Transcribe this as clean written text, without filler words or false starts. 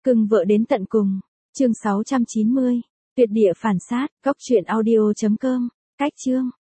Cưng vợ đến tận cùng. Chương 690. Tuyệt địa phản sát. Góc truyện audio.com. Cách chương.